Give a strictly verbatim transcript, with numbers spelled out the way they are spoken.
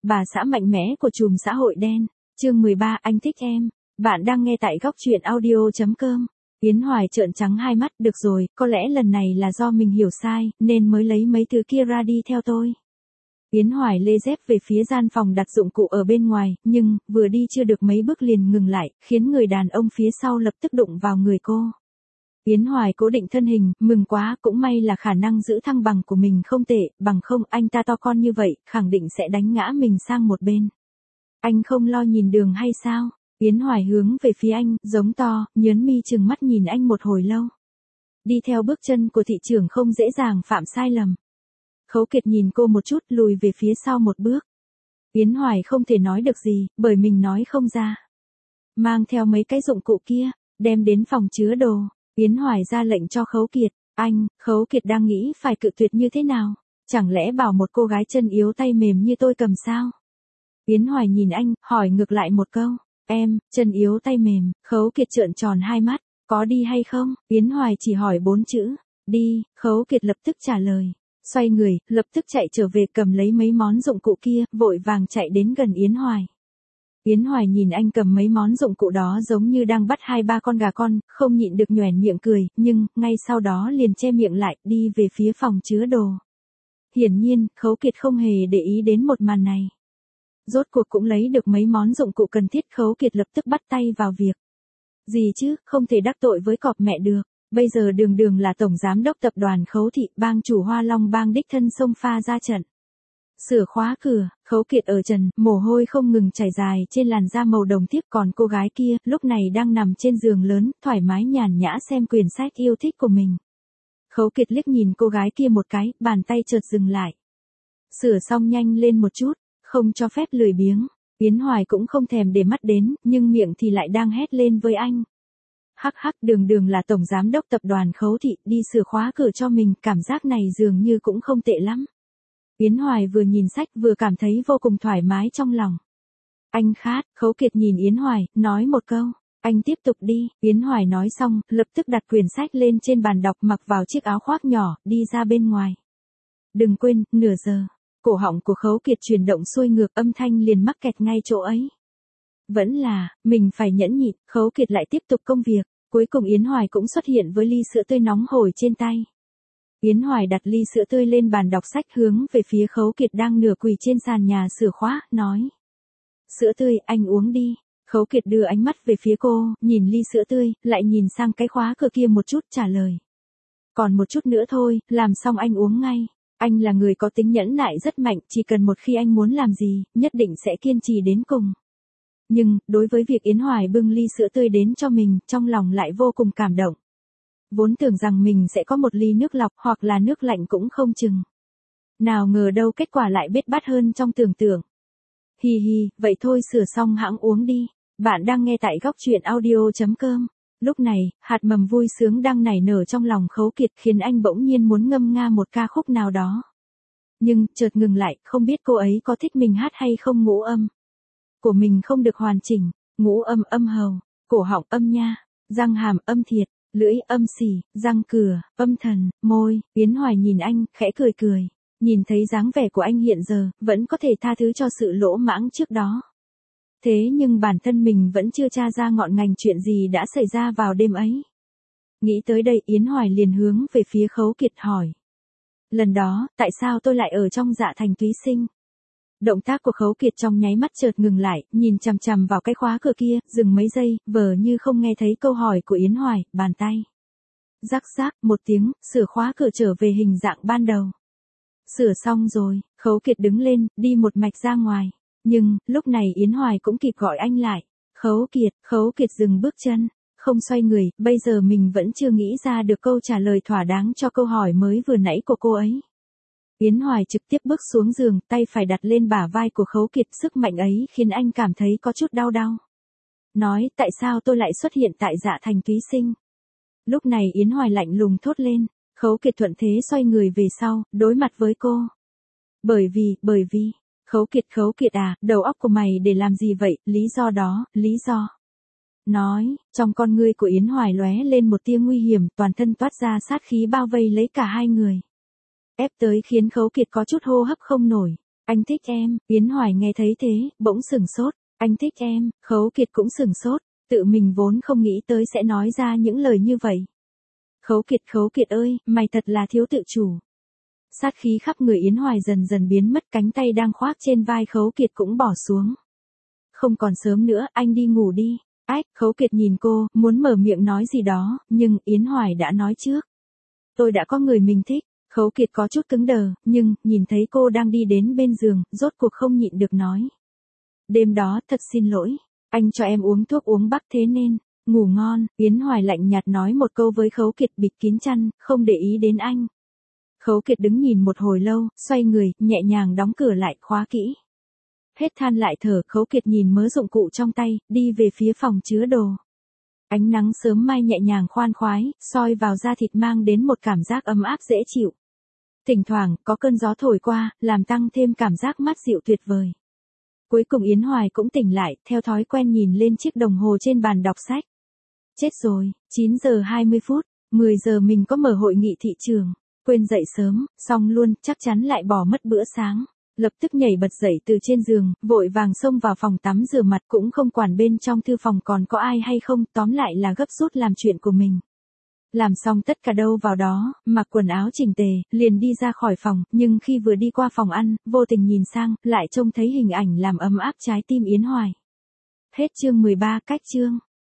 bà xã mạnh mẽ của chùm xã hội đen. Chương mười ba, anh thích em. Bạn đang nghe tại góc truyện audio chấm com. Yến Hoài trợn trắng hai mắt, được rồi, có lẽ lần này là do mình hiểu sai, nên mới lấy mấy thứ kia ra đi theo tôi. Yến Hoài lê dép về phía gian phòng đặt dụng cụ ở bên ngoài, nhưng, vừa đi chưa được mấy bước liền ngừng lại, khiến người đàn ông phía sau lập tức đụng vào người cô. Yến Hoài cố định thân hình, mừng quá, cũng may là khả năng giữ thăng bằng của mình không tệ, bằng không anh ta to con như vậy, khẳng định sẽ đánh ngã mình sang một bên. Anh không lo nhìn đường hay sao? Yến Hoài hướng về phía anh, giống to, nhớn mi chừng mắt nhìn anh một hồi lâu. Đi theo bước chân của thị trưởng không dễ dàng phạm sai lầm. Khấu Kiệt nhìn cô một chút, lùi về phía sau một bước. Yến Hoài không thể nói được gì, bởi mình nói không ra. Mang theo mấy cái dụng cụ kia, đem đến phòng chứa đồ. Yến Hoài ra lệnh cho Khấu Kiệt. Anh, Khấu Kiệt đang nghĩ phải cự tuyệt như thế nào? Chẳng lẽ bảo một cô gái chân yếu tay mềm như tôi cầm sao? Yến Hoài nhìn anh, hỏi ngược lại một câu. Em, chân yếu tay mềm. Khấu Kiệt trợn tròn hai mắt. Có đi hay không? Yến Hoài chỉ hỏi bốn chữ. Đi. Khấu Kiệt lập tức trả lời. Xoay người, lập tức chạy trở về cầm lấy mấy món dụng cụ kia, vội vàng chạy đến gần Yến Hoài. Yến Hoài nhìn anh cầm mấy món dụng cụ đó giống như đang bắt hai ba con gà con, không nhịn được nhoẻn miệng cười, nhưng, ngay sau đó liền che miệng lại, đi về phía phòng chứa đồ. Hiển nhiên, Khấu Kiệt không hề để ý đến một màn này. Rốt cuộc cũng lấy được mấy món dụng cụ cần thiết, Khấu Kiệt lập tức bắt tay vào việc. Gì chứ, không thể đắc tội với cọp mẹ được. Bây giờ Đường Đường là tổng giám đốc tập đoàn Khấu Thị, bang chủ Hoa Long bang đích thân xông pha ra trận. Sửa khóa cửa, Khấu Kiệt ở trần, mồ hôi không ngừng chảy dài trên làn da màu đồng tiếc, còn cô gái kia, lúc này đang nằm trên giường lớn, thoải mái nhàn nhã xem quyển sách yêu thích của mình. Khấu Kiệt liếc nhìn cô gái kia một cái, bàn tay chợt dừng lại. Sửa xong nhanh lên một chút, không cho phép lười biếng. Yến Hoài cũng không thèm để mắt đến, nhưng miệng thì lại đang hét lên với anh. Hắc hắc, Đường Đường là tổng giám đốc tập đoàn Khấu Thị, đi sửa khóa cửa cho mình, cảm giác này dường như cũng không tệ lắm. Yến Hoài vừa nhìn sách vừa cảm thấy vô cùng thoải mái trong lòng. Anh khát. Khấu Kiệt nhìn Yến Hoài, nói một câu. Anh tiếp tục đi. Yến Hoài nói xong, lập tức đặt quyển sách lên trên bàn đọc, mặc vào chiếc áo khoác nhỏ, đi ra bên ngoài. Đừng quên, nửa giờ. Cổ họng của Khấu Kiệt chuyển động xuôi ngược, âm thanh liền mắc kẹt ngay chỗ ấy. Vẫn là, mình phải nhẫn nhịn. Khấu Kiệt lại tiếp tục công việc. Cuối cùng Yến Hoài cũng xuất hiện với ly sữa tươi nóng hổi trên tay. Yến Hoài đặt ly sữa tươi lên bàn đọc sách, hướng về phía Khấu Kiệt đang nửa quỳ trên sàn nhà sửa khóa, nói. Sữa tươi, anh uống đi. Khấu Kiệt đưa ánh mắt về phía cô, nhìn ly sữa tươi, lại nhìn sang cái khóa cửa kia một chút, trả lời. Còn một chút nữa thôi, làm xong anh uống ngay. Anh là người có tính nhẫn nại rất mạnh, chỉ cần một khi anh muốn làm gì, nhất định sẽ kiên trì đến cùng. Nhưng, đối với việc Yến Hoài bưng ly sữa tươi đến cho mình, trong lòng lại vô cùng cảm động. Vốn tưởng rằng mình sẽ có một ly nước lọc hoặc là nước lạnh cũng không chừng. Nào ngờ đâu kết quả lại bết bát hơn trong tưởng tượng. Hi hi, vậy thôi sửa xong hãng uống đi. Bạn đang nghe tại góc truyện audio chấm com. Lúc này, hạt mầm vui sướng đang nảy nở trong lòng Khấu Kiệt khiến anh bỗng nhiên muốn ngâm nga một ca khúc nào đó. Nhưng, chợt ngừng lại, không biết cô ấy có thích mình hát hay không. Ngũ âm của mình không được hoàn chỉnh. Ngũ âm âm hầu, cổ họng âm nha, răng hàm âm thiệt, lưỡi âm xỉ, răng cửa, âm thần, môi. Yến Hoài nhìn anh, khẽ cười cười. Nhìn thấy dáng vẻ của anh hiện giờ, vẫn có thể tha thứ cho sự lỗ mãng trước đó. Thế nhưng bản thân mình vẫn chưa tra ra ngọn ngành chuyện gì đã xảy ra vào đêm ấy. Nghĩ tới đây, Yến Hoài liền hướng về phía Khấu Kiệt hỏi. Lần đó, tại sao tôi lại ở trong dạ thành túy sinh? Động tác của Khấu Kiệt trong nháy mắt chợt ngừng lại, nhìn chằm chằm vào cái khóa cửa kia, dừng mấy giây, vờ như không nghe thấy câu hỏi của Yến Hoài, bàn tay. Rắc rác, một tiếng, sửa khóa cửa trở về hình dạng ban đầu. Sửa xong rồi, Khấu Kiệt đứng lên, đi một mạch ra ngoài. Nhưng, lúc này Yến Hoài cũng kịp gọi anh lại. Khấu Kiệt, Khấu Kiệt dừng bước chân, không xoay người, bây giờ mình vẫn chưa nghĩ ra được câu trả lời thỏa đáng cho câu hỏi mới vừa nãy của cô ấy. Yến Hoài trực tiếp bước xuống giường, tay phải đặt lên bả vai của Khấu Kiệt, sức mạnh ấy khiến anh cảm thấy có chút đau đau. Nói, tại sao tôi lại xuất hiện tại dạ thành túy sinh? Lúc này Yến Hoài lạnh lùng thốt lên. Khấu Kiệt thuận thế xoay người về sau, đối mặt với cô. Bởi vì, bởi vì, Khấu Kiệt, Khấu Kiệt à, đầu óc của mày để làm gì vậy, lý do đó, lý do. Nói, trong con ngươi của Yến Hoài lóe lên một tia nguy hiểm, toàn thân toát ra sát khí bao vây lấy cả hai người. Ép tới khiến Khấu Kiệt có chút hô hấp không nổi. Anh thích em, Yến Hoài nghe thấy thế, bỗng sửng sốt, anh thích em, Khấu Kiệt cũng sửng sốt, tự mình vốn không nghĩ tới sẽ nói ra những lời như vậy. Khấu Kiệt, Khấu Kiệt ơi, mày thật là thiếu tự chủ. Sát khí khắp người Yến Hoài dần dần biến mất, cánh tay đang khoác trên vai Khấu Kiệt cũng bỏ xuống. Không còn sớm nữa, anh đi ngủ đi. Ách, Khấu Kiệt nhìn cô, muốn mở miệng nói gì đó, nhưng Yến Hoài đã nói trước. Tôi đã có người mình thích. Khấu Kiệt có chút cứng đờ, nhưng, nhìn thấy cô đang đi đến bên giường, rốt cuộc không nhịn được nói. Đêm đó, thật xin lỗi. Anh cho em uống thuốc uống bắc thế nên, ngủ ngon. Yến Hoài lạnh nhạt nói một câu với Khấu Kiệt, bịt kín chăn, không để ý đến anh. Khấu Kiệt đứng nhìn một hồi lâu, xoay người, nhẹ nhàng đóng cửa lại, khóa kỹ. Hết than lại thở, Khấu Kiệt nhìn mớ dụng cụ trong tay, đi về phía phòng chứa đồ. Ánh nắng sớm mai nhẹ nhàng khoan khoái, soi vào da thịt mang đến một cảm giác ấm áp dễ chịu. Thỉnh thoảng, có cơn gió thổi qua, làm tăng thêm cảm giác mát dịu tuyệt vời. Cuối cùng Yến Hoài cũng tỉnh lại, theo thói quen nhìn lên chiếc đồng hồ trên bàn đọc sách. Chết rồi, chín giờ hai mươi phút, mười giờ mình có mở hội nghị thị trường. Quên dậy sớm, xong luôn, chắc chắn lại bỏ mất bữa sáng. Lập tức nhảy bật dậy từ trên giường, vội vàng xông vào phòng tắm rửa mặt, cũng không quản bên trong thư phòng còn có ai hay không, tóm lại là gấp rút làm chuyện của mình. Làm xong tất cả đâu vào đó, mặc quần áo chỉnh tề, liền đi ra khỏi phòng, nhưng khi vừa đi qua phòng ăn, vô tình nhìn sang, lại trông thấy hình ảnh làm ấm áp trái tim Yến Hoài. Hết chương mười ba, cách chương.